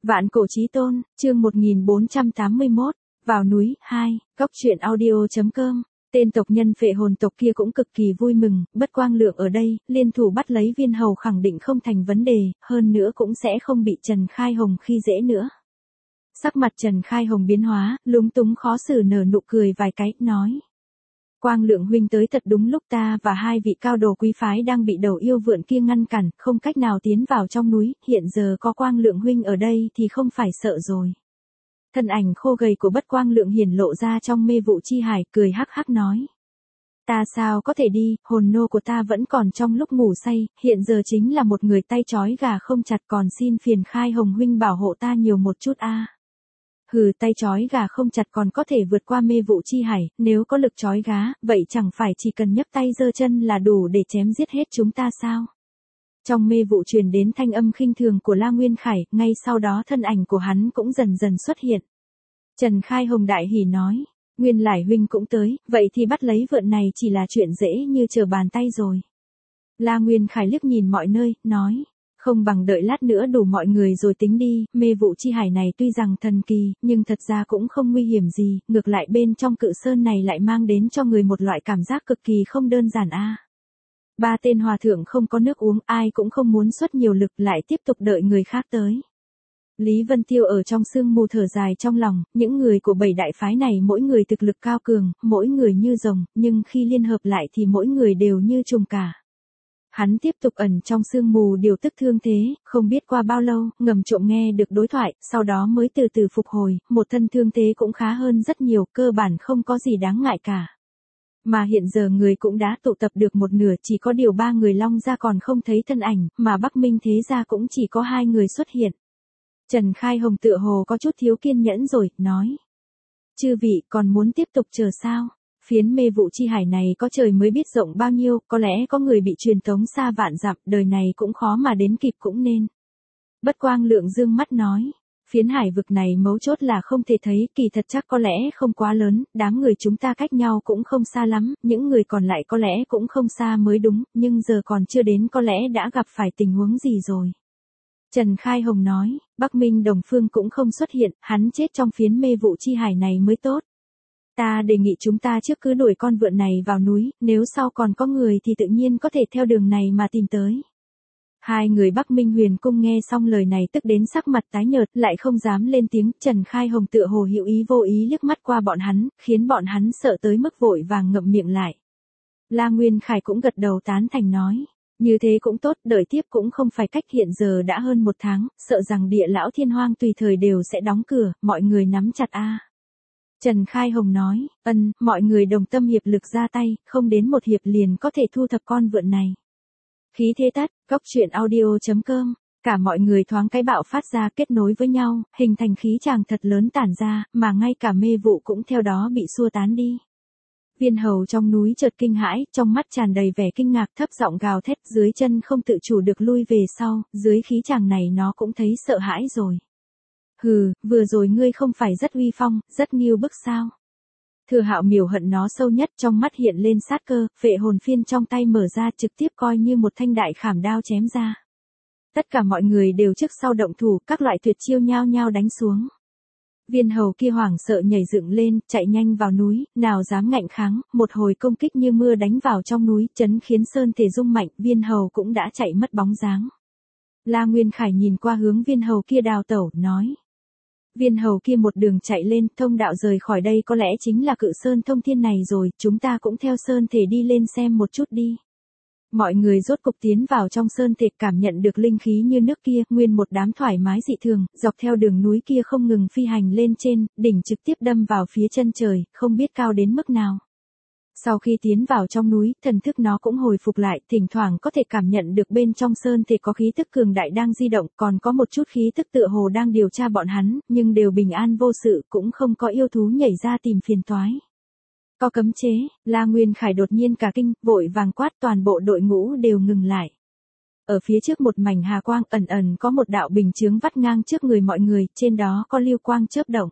Vạn cổ chí tôn, chương 1481, vào núi, 2, góc truyện audio.com. Tên tộc nhân phệ hồn tộc kia cũng cực kỳ vui mừng, Bất Quang Lượng ở đây, liên thủ bắt lấy Viên Hầu khẳng định không thành vấn đề, hơn nữa cũng sẽ không bị Trần Khai Hồng khi dễ nữa. Sắc mặt Trần Khai Hồng biến hóa, lúng túng khó xử nở nụ cười vài cái, nói. Quang Lượng huynh tới thật đúng lúc, ta và hai vị cao đồ quý phái đang bị đầu yêu vượn kia ngăn cản, không cách nào tiến vào trong núi, hiện giờ có Quang Lượng huynh ở đây thì không phải sợ rồi. Thân ảnh khô gầy của Bất Quang Lượng hiển lộ ra trong mê vụ chi hải, cười hắc hắc nói. Ta sao có thể đi, hồn nô của ta vẫn còn trong lúc ngủ say, hiện giờ chính là một người tay trói gà không chặt, còn xin phiền Khai Hồng huynh bảo hộ ta nhiều một chút a. Hừ, tay trói gà không chặt còn có thể vượt qua mê vụ chi hải, nếu có lực trói gá, vậy chẳng phải chỉ cần nhấc tay giơ chân là đủ để chém giết hết chúng ta sao? Trong mê vụ truyền đến thanh âm khinh thường của La Nguyên Khải, ngay sau đó thân ảnh của hắn cũng dần dần xuất hiện. Trần Khai Hồng đại hỉ nói, Nguyên Lải huynh cũng tới, vậy thì bắt lấy vượn này chỉ là chuyện dễ như trở bàn tay rồi. La Nguyên Khải liếc nhìn mọi nơi, nói. Không bằng đợi lát nữa đủ mọi người rồi tính đi, mê vụ chi hải này tuy rằng thần kỳ, nhưng thật ra cũng không nguy hiểm gì, ngược lại bên trong cự sơn này lại mang đến cho người một loại cảm giác cực kỳ không đơn giản a. Ba tên hòa thượng không có nước uống, ai cũng không muốn xuất nhiều lực, lại tiếp tục đợi người khác tới. Lý Vân Tiêu ở trong sương mù thở dài trong lòng, những người của bảy đại phái này mỗi người thực lực cao cường, mỗi người như rồng, nhưng khi liên hợp lại thì mỗi người đều như trùng cả. Hắn tiếp tục ẩn trong sương mù điều tức thương thế, không biết qua bao lâu, ngầm trộm nghe được đối thoại, sau đó mới từ từ phục hồi, một thân thương thế cũng khá hơn rất nhiều, cơ bản không có gì đáng ngại cả. Mà hiện giờ người cũng đã tụ tập được một nửa, chỉ có điều 3 người Long gia còn không thấy thân ảnh, mà Bắc Minh thế gia cũng chỉ có 2 người xuất hiện. Trần Khai Hồng tựa hồ có chút thiếu kiên nhẫn rồi, nói. Chư vị còn muốn tiếp tục chờ sao? Phiến mê vụ chi hải này có trời mới biết rộng bao nhiêu, có lẽ có người bị truyền tống xa vạn dặm, đời này cũng khó mà đến kịp cũng nên. Bất Quang Lượng dương mắt nói, phiến hải vực này mấu chốt là không thể thấy, kỳ thật chắc có lẽ không quá lớn, đám người chúng ta cách nhau cũng không xa lắm, những người còn lại có lẽ cũng không xa mới đúng, nhưng giờ còn chưa đến có lẽ đã gặp phải tình huống gì rồi. Trần Khai Hồng nói, Bắc Minh Đồng Phương cũng không xuất hiện, hắn chết trong phiến mê vụ chi hải này mới tốt. Ta đề nghị chúng ta trước cứ đuổi con vượn này vào núi, nếu sau còn có người thì tự nhiên có thể theo đường này mà tìm tới. Hai người Bắc Minh Huyền Cung nghe xong lời này tức đến sắc mặt tái nhợt, lại không dám lên tiếng. Trần Khai Hồng tựa hồ hữu ý vô ý liếc mắt qua bọn hắn, khiến bọn hắn sợ tới mức vội vàng ngậm miệng lại. La Nguyên Khải cũng gật đầu tán thành nói. Như thế cũng tốt, đợi tiếp cũng không phải cách, hiện giờ đã hơn 1 tháng, sợ rằng địa lão thiên hoang tùy thời đều sẽ đóng cửa, mọi người nắm chặt a. Trần Khai Hồng nói, mọi người đồng tâm hiệp lực ra tay, không đến 1 hiệp liền có thể thu thập con vượn này. Khí thế tắt, góc truyện audio.com, cả mọi người thoáng cái bạo phát ra kết nối với nhau, hình thành khí tràng thật lớn tản ra, mà ngay cả mê vụ cũng theo đó bị xua tán đi. Viên Hầu trong núi chợt kinh hãi, trong mắt tràn đầy vẻ kinh ngạc, thấp giọng gào thét, dưới chân không tự chủ được lui về sau, dưới khí tràng này nó cũng thấy sợ hãi rồi. Hừ, vừa rồi ngươi không phải rất uy phong, rất nghiêu bức sao? Thừa Hạo miểu hận nó sâu nhất, trong mắt hiện lên sát cơ, phệ hồn phiên trong tay mở ra, trực tiếp coi như một thanh đại khảm đao chém ra. Tất cả mọi người đều trước sau động thủ, các loại tuyệt chiêu nhao nhao đánh xuống. Viên Hầu kia hoảng sợ nhảy dựng lên, chạy nhanh vào núi, nào dám ngạnh kháng, một hồi công kích như mưa đánh vào trong núi, chấn khiến sơn thể rung mạnh, Viên Hầu cũng đã chạy mất bóng dáng. La Nguyên Khải nhìn qua hướng Viên Hầu kia đào tẩu, nói. Viên Hầu kia một đường chạy lên, thông đạo rời khỏi đây có lẽ chính là cự sơn thông thiên này rồi, chúng ta cũng theo sơn thể đi lên xem một chút đi. Mọi người rốt cục tiến vào trong sơn thể, cảm nhận được linh khí như nước kia, nguyên một đám thoải mái dị thường, dọc theo đường núi kia không ngừng phi hành lên trên, đỉnh trực tiếp đâm vào phía chân trời, không biết cao đến mức nào. Sau khi tiến vào trong núi, thần thức nó cũng hồi phục lại, thỉnh thoảng có thể cảm nhận được bên trong sơn thể có khí tức cường đại đang di động, còn có một chút khí tức tựa hồ đang điều tra bọn hắn, nhưng đều bình an vô sự, cũng không có yêu thú nhảy ra tìm phiền toái. Có cấm chế, La Nguyên Khải đột nhiên cả kinh, vội vàng quát, toàn bộ đội ngũ đều ngừng lại. Ở phía trước một mảnh hà quang ẩn ẩn có một đạo bình chướng vắt ngang trước người mọi người, trên đó có lưu quang chớp động.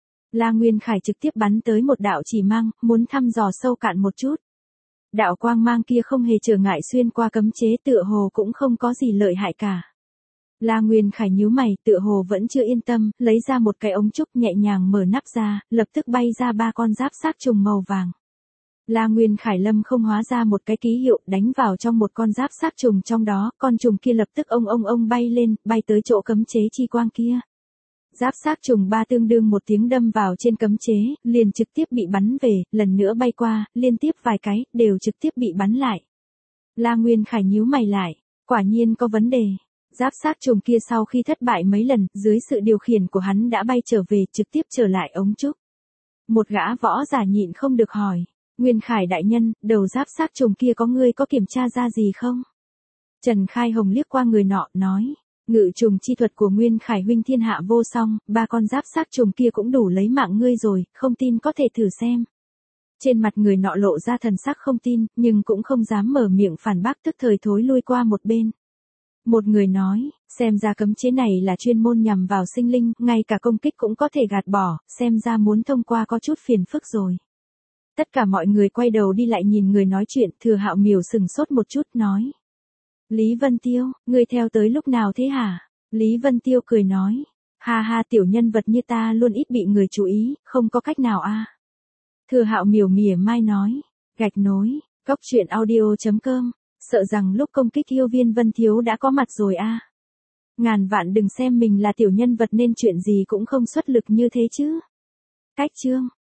La Nguyên Khải trực tiếp bắn tới một đạo chỉ mang, muốn thăm dò sâu cạn một chút. Đạo quang mang kia không hề trở ngại xuyên qua cấm chế, tựa hồ cũng không có gì lợi hại cả. La Nguyên Khải nhíu mày, tựa hồ vẫn chưa yên tâm, lấy ra một cái ống trúc nhẹ nhàng mở nắp ra, lập tức bay ra 3 con giáp xác trùng màu vàng. La Nguyên Khải lâm không hóa ra một cái ký hiệu, đánh vào trong một con giáp xác trùng trong đó, con trùng kia lập tức ông bay lên, bay tới chỗ cấm chế chi quang kia. Giáp xác trùng 3 tương đương một tiếng đâm vào trên cấm chế, liền trực tiếp bị bắn về, lần nữa bay qua, liên tiếp vài cái, đều trực tiếp bị bắn lại. La Nguyên Khải nhíu mày lại, quả nhiên có vấn đề. Giáp xác trùng kia sau khi thất bại mấy lần, dưới sự điều khiển của hắn đã bay trở về, trực tiếp trở lại ống trúc. Một gã võ giả nhịn không được hỏi, Nguyên Khải đại nhân, đầu giáp xác trùng kia ngươi có kiểm tra ra gì không? Trần Khai Hồng liếc qua người nọ, nói, ngự trùng chi thuật của Nguyên Khải huynh thiên hạ vô song, 3 con giáp xác trùng kia cũng đủ lấy mạng ngươi rồi, không tin có thể thử xem. Trên mặt người nọ lộ ra thần sắc không tin, nhưng cũng không dám mở miệng phản bác, tức thời thối lui qua một bên. Một người nói, xem ra cấm chế này là chuyên môn nhằm vào sinh linh, ngay cả công kích cũng có thể gạt bỏ, xem ra muốn thông qua có chút phiền phức rồi. Tất cả mọi người quay đầu đi lại nhìn người nói chuyện, Thừa Hạo Miểu sừng sốt một chút, nói. Lý Vân Tiêu, ngươi theo tới lúc nào thế hả? Lý Vân Tiêu cười nói, ha ha, tiểu nhân vật như ta luôn ít bị người chú ý, không có cách nào a. Thừa Hạo Miểu mỉa mai nói, gạch nối, coctruyện audio.com, sợ rằng lúc công kích yêu viên Vân Thiếu đã có mặt rồi a. Ngàn vạn đừng xem mình là tiểu nhân vật nên chuyện gì cũng không xuất lực như thế chứ. Cách chương